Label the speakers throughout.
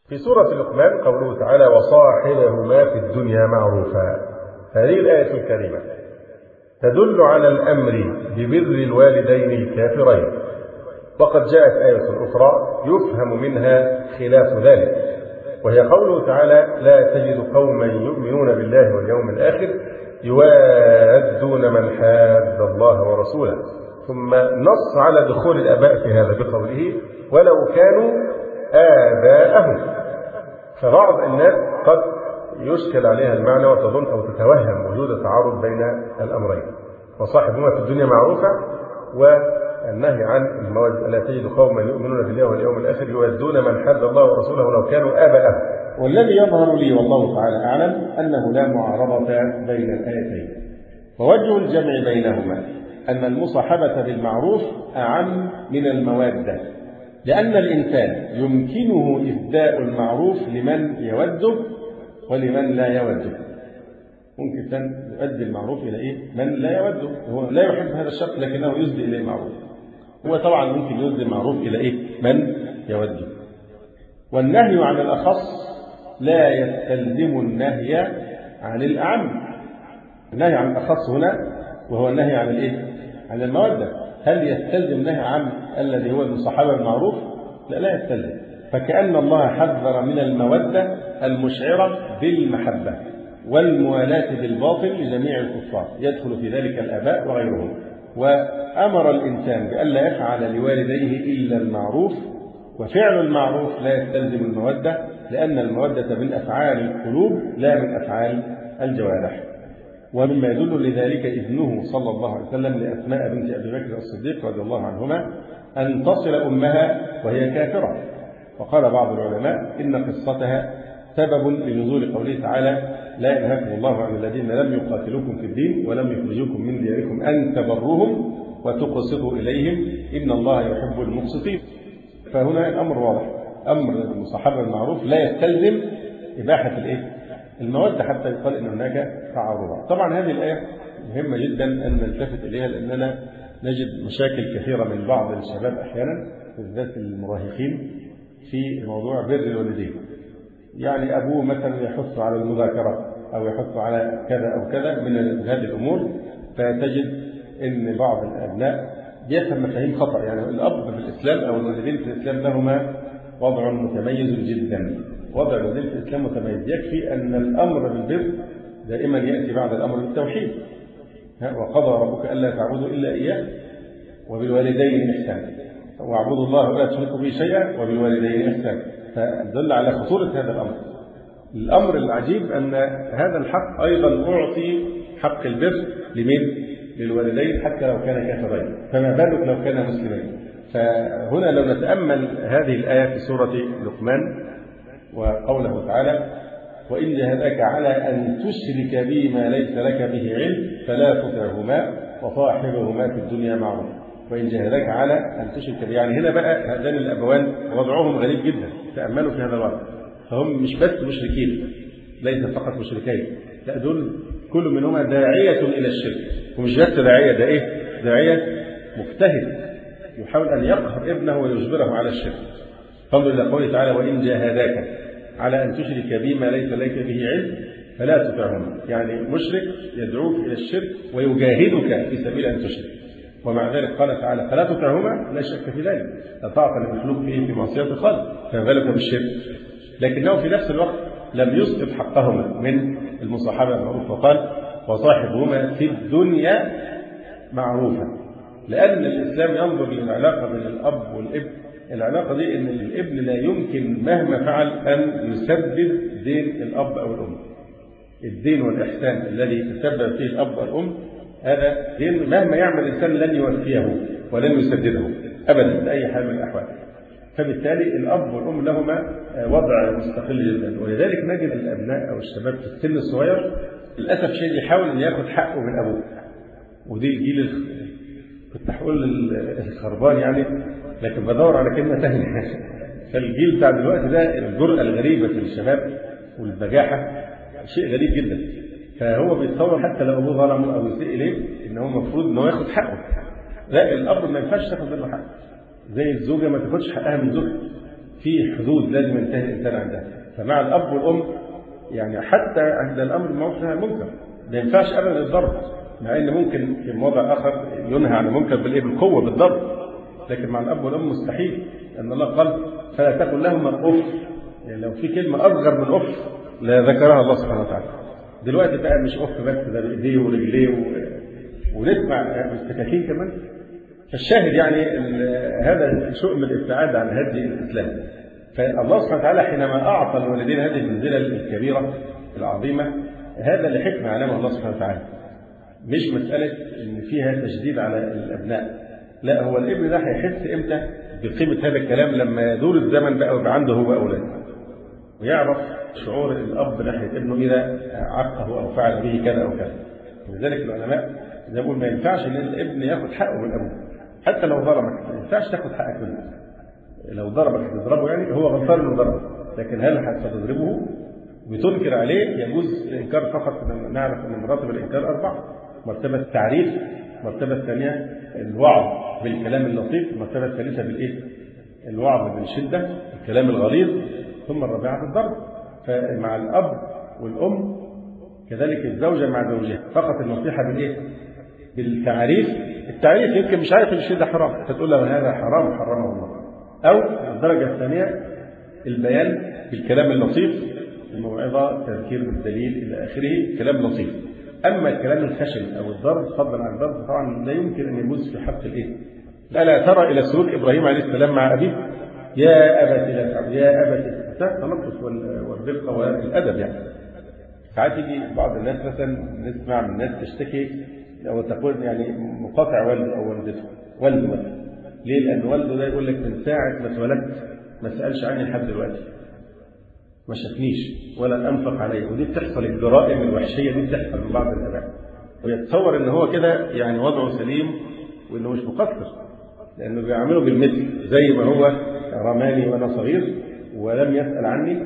Speaker 1: في سورة لقمان قوله تعالى: وصاحبهما في الدنيا معروفا. هذه الآية الكريمة تدل على الأمر ببر الوالدين الكافرين، وقد جاءت آية أخرى يفهم منها خلاف ذلك، وهي قوله تعالى: لا تجد قوما يؤمنون بالله واليوم الآخر يوادون من حاد الله ورسوله، ثم نص على دخول الآباء في هذا بقوله: ولو كانوا آباءهم. فبعض الناس قد يشكل عليها المعنى وتظن أو تتوهم وجود تعارض بين الأمرين، وصاحبهما في الدنيا معروفة والنهي عن المواد: لا تجد قوما يؤمنون بالله واليوم الآخر يوادون من حاد الله ورسوله ولو كانوا آباءهم.
Speaker 2: والذي يظهر لي والله تعالى أعلم أنه لا معارضة بين الآيتين، ووجه الجمع بينهما أن المصاحبة بالمعروف أعم من الموادة، لأن الإنسان يمكنه إهداء المعروف لمن يوده ولمن لا يوده. ممكن يؤدي المعروف إلى من لا يوده، هو لا يحب هذا الشخص لكنه يسدي إليه المعروف، هو طبعا ممكن يسدي المعروف إلى من يوده. والنهي عن الأخص لا يستلزم النهي عن الأعم. النهي عن الأخص هنا وهو النهي عن عن المودة، هل يستلزم النهي عن الذي هو المصاحبة بالمعروف؟ لا يستلزم. فكأن الله حذر من المودة المشعرة بالمحبة والموالاة بالباطل لجميع الكفار، يدخل في ذلك الآباء وغيرهم. وأمر الإنسان بألا يفعل لوالديه إلا المعروف، وفعل المعروف لا يستلزم المودة، لأن المودة من أفعال القلوب لا من أفعال الجوارح. ومما يدل لذلك إذنه صلى الله عليه وسلم لأسماء بنت أبي بكر الصديق رضي الله عنهما أن تصل أمها وهي كافرة، وقال بعض العلماء إن قصتها سبب لنزول قوله تعالى: لا ينهاكم الله عن الذين لم يقاتلوكم في الدين ولم يخرجوكم من دياركم أن تبروهم وتقسطوا إليهم إن الله يحب المقسطين. فهنا الأمر واضح، أمر المصاحبة بالمعروف لا يستلزم إباحة المودة حتى يقال إن هناك تعارض. طبعا هذه الآية مهمة جدا أن نلتفت إليها، لأننا نجد مشاكل كثيرة من بعض الشباب أحيانا بالذات المراهقين في موضوع بر الوالدين. يعني أبوه مثلا يحث على المذاكرة أو يحث على كذا أو كذا من هذه الأمور، فتجد أن بعض الأبناء بيفهم مفاهيم خطأ. يعني الأب في الإسلام أو الوالدين في الإسلام لهما وضع متميز جدا، وضع الوالدين في الإسلام متميز. يكفي أن الأمر بالبر دائما يأتي بعد الأمر بالتوحيد: وقضى ربك ألا تعبدوا إلا إياه وبالوالدين إحسانا واعبدوا الله ولا تشركوا به شيئا وبالوالدين إحسانا. فدل على خطورة هذا الأمر. الأمر العجيب أن هذا الحق أيضا أعطي حق البر للوالدين حتى لو كان كافرين، فما بالك لو كان مسلمين. فهنا لو نتأمل هذه الآية في سورة لقمان وقوله تعالى: وإن جاهداك على أن تشرك بي ما ليس لك به علم فلا تطعهما وصاحبهما في الدنيا معروفا. وإن جاهداك على أن تشرك بي، يعني هنا بقى هذان الأبوان وضعهم غريب جدا. تأملوا في هذا الوضع، فهم مش بس مشركين، ليس فقط مشركين، لا دول كل منهما داعية إلى الشرك، ومش بس داعية، ده داعية مجتهد يحاول أن يقهر ابنه ويجبره على الشرك. فانظر إلى قوله تعالى: وإن جاهداك على أن تشرك بي ما ليس لك به علم فلا تطعهما. يعني مشرك يدعوك إلى الشرك ويجاهدك في سبيل أن تشرك، ومع ذلك قال تعالى: فلا تطعهما، لا شك في ذلك، لا طاعة للمخلوق في معصية الخالق، فما بالك بالشرك. لكنه في نفس الوقت لم يسقط حقهما من المصاحبة بالمعروف، وقال: وصاحبهما في الدنيا معروفا، لأن الإسلام ينظر للعلاقة بين الأب والابن. العلاقة دي إن الابن لا يمكن مهما فعل أن يسدد دين الأب أو الأم. الدين والإحسان الذي تسبب فيه الأب والأم هذا دين مهما يعمل الإنسان لن يوفيه ولن يسدده أبدا بأي حال من الأحوال. فبالتالي الأب والأم لهما وضع مستقل جدا. ولذلك نجد الأبناء أو الشباب في السن الصغير للأسف شيء يحاول أن يأخذ حقه من أبوه، ودي جيل كنت هقول الخربان يعني، لكن بدور على كلمة ثانية. فالجيل بتاع دلوقتي ده الجرأة الغريبة في الشباب والبجاحة شيء غريب جدا. فهو بيتصور حتى لو أبوه ظلمه أو يسيء إليه إن هو المفروض إن هو ياخد حقه. لا، الأب ما ينفعش تاخد منه حقه، زي الزوجة ما تاخدش حقها من زوجها. في حدود لازم ينتهي الإنسان عندها. فمع الأب والأم يعني حتى عند الأمر بالمعروف والنهي عن المنكر ما ينفعش أبدا الضرب، مع إن ممكن في موضع آخر ينهى عن المنكر بالقوة بالضرب، لكن مع الأب والأم مستحيل، لأن الله قال فلا تقل لهما أف. يعني لو في كلمة أصغر من أف لا ذكرها الله سبحانه وتعالى. دلوقتي بقى مش أف بس، ده بإيديه ورجليه ونسمع بالسكاكين كمان. فالشاهد يعني هذا شؤم الابتعاد عن هدي الإسلام. فالله سبحانه وتعالى حينما أعطى الوالدين هذه المنزلة الكبيرة العظيمة هذا لحكمة علمها الله سبحانه وتعالى، مش مسألة إن فيها تشديد على الأبناء، لا، هو الابن ده هيحس إمتى بقيمة هذا الكلام لما يدور الزمن بقى ويبقى عنده هو أولاده، ويعرف شعور الأب ناحية ابنه إذا عقه أو فعل به كذا أو كذا. ولذلك العلماء زي ما بيقولوا ما ينفعش إن الابن ياخد حقه من أبوه، حتى لو ظلمك ما ينفعش تاخد حقك منه. لو ضربك تضربه، يعني هو غلطان انه ضربك، لكن هل هتضربه وتنكر عليه؟ يجوز الإنكار فقط. نعرف أن مراتب الإنكار 4: مرتبة التعريف، مرتبة الثانية الوعظ بالكلام اللطيف، المرتبة الثالثة بالإيه؟ الوعظ بالشدة الكلام الغليظ، ثم الرابعة بالضرب. فمع الأب والأم كذلك الزوجة مع زوجها فقط النصيحة بالإيه؟ بالتعريف. التعريف يمكن مش عارف الشيء ده حرام، فتقول له هذا حرام حرمه الله. أو الدرجة الثانية البيان بالكلام اللطيف، الموعظة، تذكير بالدليل إلى آخره، كلام لطيف. أما الكلام الخشن أو الضرب فضلا عن الضرب طبعا لا يمكن أن يجوز في حق الإيه؟ ألا ترى إلى سلوك إبراهيم عليه السلام مع أبيه؟ يا أبت لا تعبد، يا أبت، التلطف والرفقة والأدب. يعني ساعات يجي بعض الناس مثلا نسمع من الناس تشتكي أو تقول يعني مقاطع والده أو والدته، والده مثلا، ليه؟ لأن والده ده يقول لك من ساعة ما اتولدت ما سألش عني لحد دلوقتي، ما شافنيش ولا أنفق علي. ودي بتحصل، الجرائم الوحشية دي بتحصل من بعض الآباء، ويتصور إن هو كده يعني وضعه سليم وإنه مش مقصر، لأنه بيعمله بالمثل، زي ما هو رماني وأنا صغير ولم يسأل عني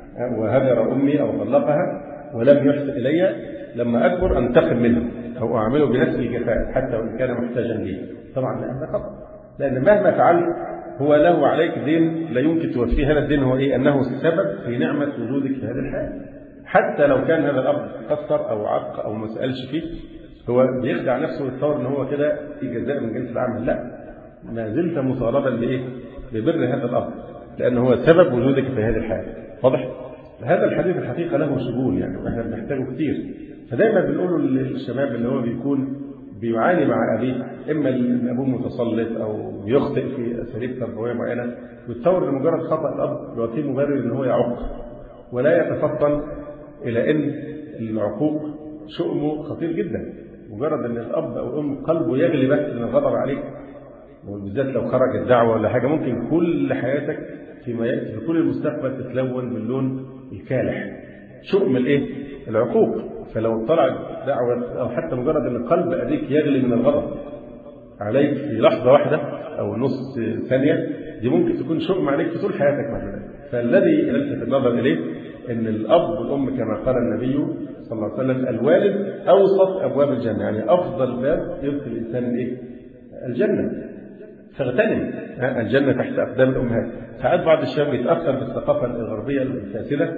Speaker 2: وهجر أمي أو طلقها ولم يحسن إلي، لما أكبر أنتقم منه أو أعمله بنفس الجفاء حتى وإن كان محتاجا لي. طبعا هذا خطأ، لأن مهما فعل هو له عليك دين لا يمكن توفيه. هذا الدين هو إيه؟ أنه السبب في نعمة وجودك في هذه الحياة. حتى لو كان هذا الأب قصر أو عق أو ما سألش فيه، هو بيخدع نفسه ويتصور أن هو كده في جزاء من جنس العمل. لا، ما زلت مطالبا بإيه؟ ببر هذا الأب، لأنه هو سبب وجودك في هذه الحياة. واضح؟ هذا الحديث الحقيقة له شغول يعني، وإحنا بنحتاجه كتير. فدايما بنقوله للشباب اللي هو بيكون بيعاني مع أبيه، إما أن أبوه متسلط أو يخطئ في أساليب تربوية معينة، ويتصور أن مجرد خطأ الأب يعطيه مبرر أن هو يعق، ولا يتفطن إلى أن العقوق شؤمه خطير جدا. مجرد أن الأب أو الأم قلبه يغلي بس من الغضب عليك، وبالذات لو خرجت دعوة ولا حاجة، ممكن كل حياتك فيما يأتي في كل المستقبل تتلون باللون الكالح. شؤم الإيه؟ العقوق. فلو طلعت دعوة أو حتى مجرد أن قلب أبيك يغلي من الغضب عليك في لحظة واحدة أو نص ثانية، دي ممكن تكون شؤم عليك في طول حياتك مثلا. فالذي يلفت النظر إليه أن الأب والأم كما قال النبي صلى الله عليه وسلم الوالد أوسط أبواب الجنة، يعني أفضل باب يدخل الإنسان الإيه؟ الجنة. فاغتنم الجنة تحت أقدام الأمهات. ساعات بعض الشباب يتأثر بالثقافة الغربية الفاسدة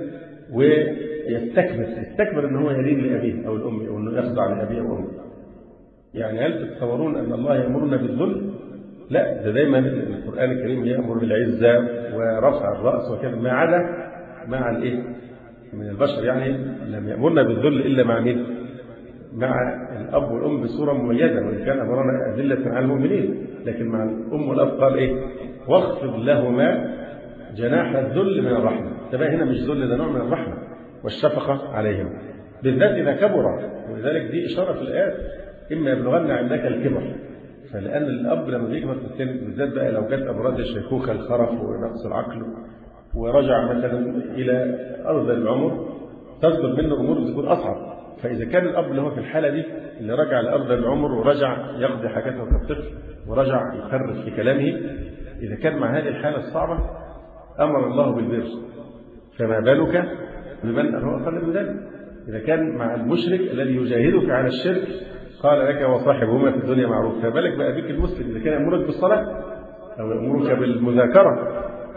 Speaker 2: ويستكبر أنه هو يلين لأبيه أو الأم، أو أنه يخضع لأبيه أو أمه. يعني هل تتصورون أن الله يأمرنا بالذل؟ لا، ده دايما القرآن الكريم يأمر بالعزة ورفع الرأس وكذا، ما عدا مع الإيه؟ من البشر. يعني لم يأمرنا بالذل إلا مع مين؟ مع الأب والأم بصورة مميزة، وإن كان أمرنا أذلة على المؤمنين، لكن مع الأم والأب قال إيه؟ واخفض لهما جناح الذل من الرحمة. ده هنا مش ذل، ده نوع من الرحمة والشفقة عليهم، بالذات إذا كبر. ولذلك دي إشارة في الآيات إما يبلغن عندك الكبر. فلأن الأب لما بيكبر في السن، بالذات بقى لو جت أمراض الشيخوخة، الخرف ونقص العقل، ورجع مثلا إلى أرض العمر، تصدر منه أمور تكون أصعب. فإذا كان الأب اللي هو في الحالة دي اللي رجع لأرض العمر ورجع يقضي حاجاته كالطفل ورجع يخرف في كلامه، إذا كان مع هذه الحالة الصعبة أمر الله بالبر، فما بالك بمن هو أقل من ذلك؟ إذا كان مع المشرك الذي يجاهدك على الشرك قال لك وصاحبهما في الدنيا معروف، فما بالك بأبيك المسلم إذا كان يأمرك بالصلاة أو يأمرك بالمذاكرة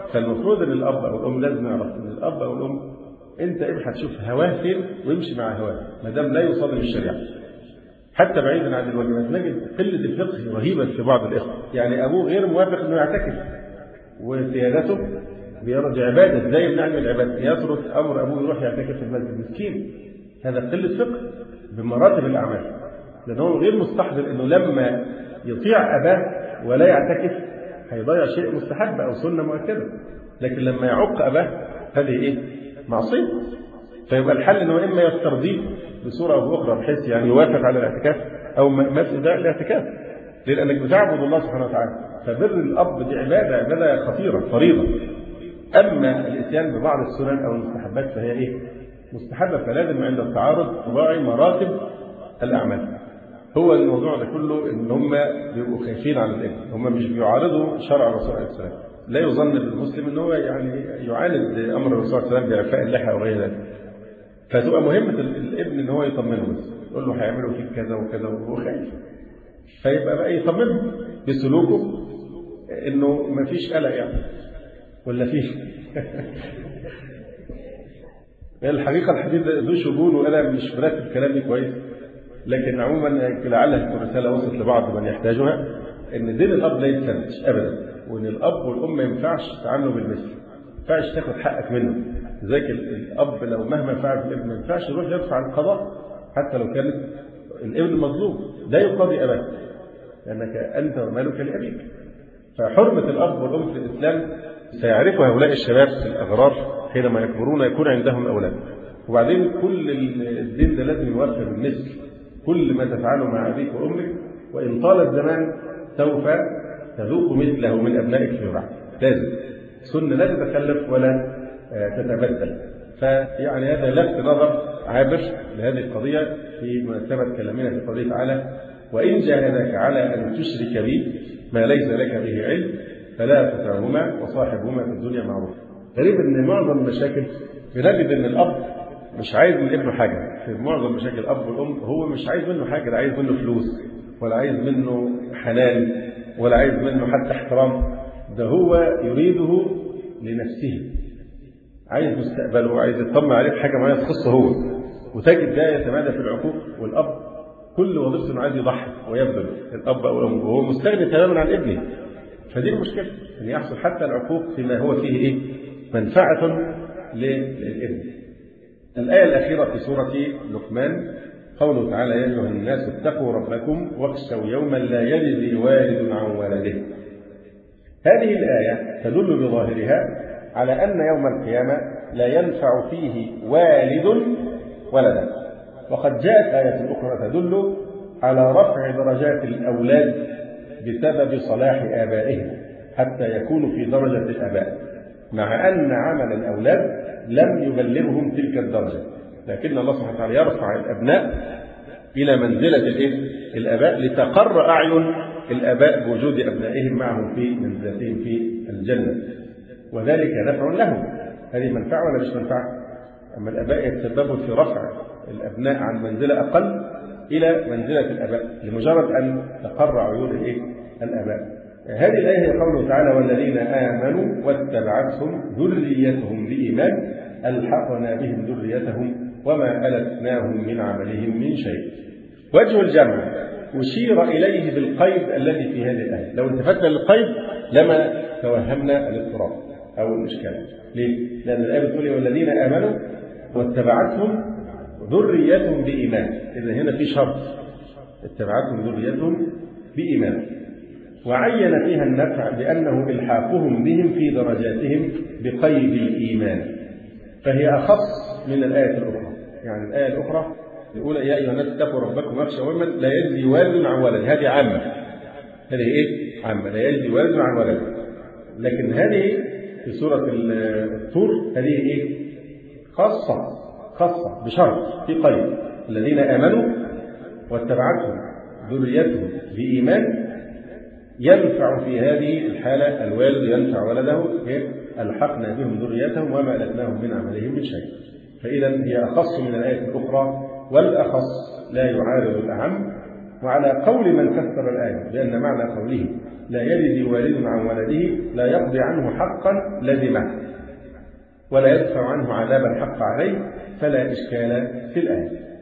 Speaker 2: فالمفروض ان الاب او الام لازم يعرف ان الاب او الام انت ابحث شوف هواه فين ويمشي مع هواه ما دام لا يصادم الشريعه. حتى بعيدا عن الواجبات نجد قله الفقه رهيبه في بعض الاخوه، يعني ابوه غير موافق انه يعتكف وسيادته بيرى عباده ازاي بنعمل العباده، يترك امر ابوه يروح يعتكف في المسجد، مسكين. هذا قله فقه بمراتب الاعمال، لان هو غير مستحضر انه لما يطيع اباه ولا يعتكف هيضيع شيء مستحب او سنه مؤكده، لكن لما يعق اباه هذه ايه؟ معصيه. فيبقى الحل انه اما يسترضيه بصوره او باخرى بحيث يعني يوافق على الاعتكاف او ما في داعي للاعتكاف، لانك بتعبد الله سبحانه وتعالى. فبر الاب دي عباده خطيره فريضه. اما الاتيان ببعض السنن او المستحبات فهي ايه؟ مستحبه، فلازم عند التعارض تراعي مراتب الاعمال. هو الموضوع ده كله ان هم بيبقوا خايفين على الابن، هم مش بيعارضوا شرع الرسول عليه السلام. لا يظن بالمسلم ان هو يعني يعاند امر الرسول عليه السلام باعفاء اللحى او غير ذلك. فتبقى مهمه الابن ان هو يطمنه، بس يقول له هيعملوا فيك كذا وكذا وهو خايف، فيبقى بقى يطمنه بسلوكه انه ما فيش قلق يعني ولا فيه. الحقيقه الحديث ذو شجون وانا مش مرتب كلامي كويس، لكن عموما لعلها تكون رساله وصلت لبعض من يحتاجها، ان دين الاب لا يتسلش ابدا، وان الاب والام ما ينفعش يتعاملوا بالمثل، ما ينفعش تاخد حقك منه. لذلك الاب لو مهما فعل في الابن ما ينفعش يروح يدفع القضاء حتى لو كان الابن مظلوم، لا يقاضي اباك لانك انت ومالك لابيك. فحرمه الاب والام في الاسلام سيعرف هؤلاء الشباب في الاغرار حينما يكبرون يكون عندهم اولاد. وبعدين كل الدين ده لازم يوفر بالمثل، كل ما تفعله مع أبيك وأمك وإن طال الزمان سوف تذوق مثله من أبنائك في بعد. لازم سنة لا تتخلف ولا تتبدل. فيعني هذا لفت نظر عابر لهذه القضية في مناسبة كلامنا في قضية تعالى: وإن جاهداك على أن تشرك بي ما ليس لك به علم فلا تطعهما وصاحبهما في الدنيا معروفا. غريب أن معظم المشاكل بنجد أن الأب مش عايز من ابنه حاجة. في معظم مشاكل الأب والأم هو مش عايز منه حاجة، لا عايز منه فلوس ولا عايز منه حنان ولا عايز منه حتى احترام، ده هو يريده لنفسه، عايز مستقبله، عايز يطمع عليه بحاجة معينة تخصه هو. وتجد ده يتمادى في العقوق، والأب كل وظيفته انه عايز يضحي ويبذل الأب أو الأم وهو مستغني تماما عن ابنه. فدي المشكلة، أن يحصل حتى العقوق فيما هو فيه إيه؟ منفعة للابن. الآية الأخيرة في سورة لقمان قوله تعالى: يا أيها الناس اتقوا ربكم واخشوا يوما لا يجزي والد عن ولده. هذه الآية تدل بظاهرها على أن يوم القيامة لا ينفع فيه والد ولدا. وقد جاءت آية أخرى تدل على رفع درجات الأولاد بسبب صلاح آبائهم حتى يكونوا في درجة الآباء، مع أن عمل الأولاد لم يبلغهم تلك الدرجة، لكن الله سبحانه وتعالى يرفع الأبناء إلى منزلة الآباء لتقر أعين الآباء بوجود أبنائهم معهم في منزلتهم في الجنة، وذلك نفع لهم. هذه منفعة ولا مش منفعة؟ أما الآباء يتسببوا في رفع الأبناء عن منزلة أقل إلى منزلة الآباء لمجرد أن تقر عيون الآباء. هذه الآية هي قوله تعالى: والذين آمنوا واتبعتهم ذريتهم بإيمان ألحقنا بهم ذريتهم وما ألتناهم من عملهم من شيء. وجه الجمع أشير إليه بالقيد الذي في هذه الآية. لو التفتنا للقيد لما توهمنا الاضطراب أو الإشكال. ليه؟ لأن الآية بتقول: والذين آمنوا واتبعتهم ذريتهم بإيمان. إذا هنا في شرط: اتبعتهم ذريتهم بإيمان، وعين فيها النفع بأنه إلحاقهم بهم في درجاتهم بقيد الإيمان، فهي أخص من الآية الأخرى. يعني الآية الأخرى الأولى: يا أيها الناس اتقوا ربكم واخشوا يوما لا يجزي والد عن ولد. هذه عامة، هذه إيه؟ عامة، لا يجزي والد عن ولد. لكن هذه في سورة الطور هذه إيه؟ خاصة بشرط، في قيد: الذين آمنوا واتبعتهم ذريتهم بإيمان ينفع في هذه الحالة الوالد ينفع ولده، ألحقنا بهم ذريتهم وما ألتناهم من عملهم من شيء. فإذا هي أخص من الآية الأخرى، والأخص لا يعارض الأعم. وعلى قول من فسر الآية بأن معنى قوله لا يجزي والد عن ولده لا يقضي عنه حقا لزمه ولا يدفع عنه عذابا حق عليه، فلا إشكال في الآية.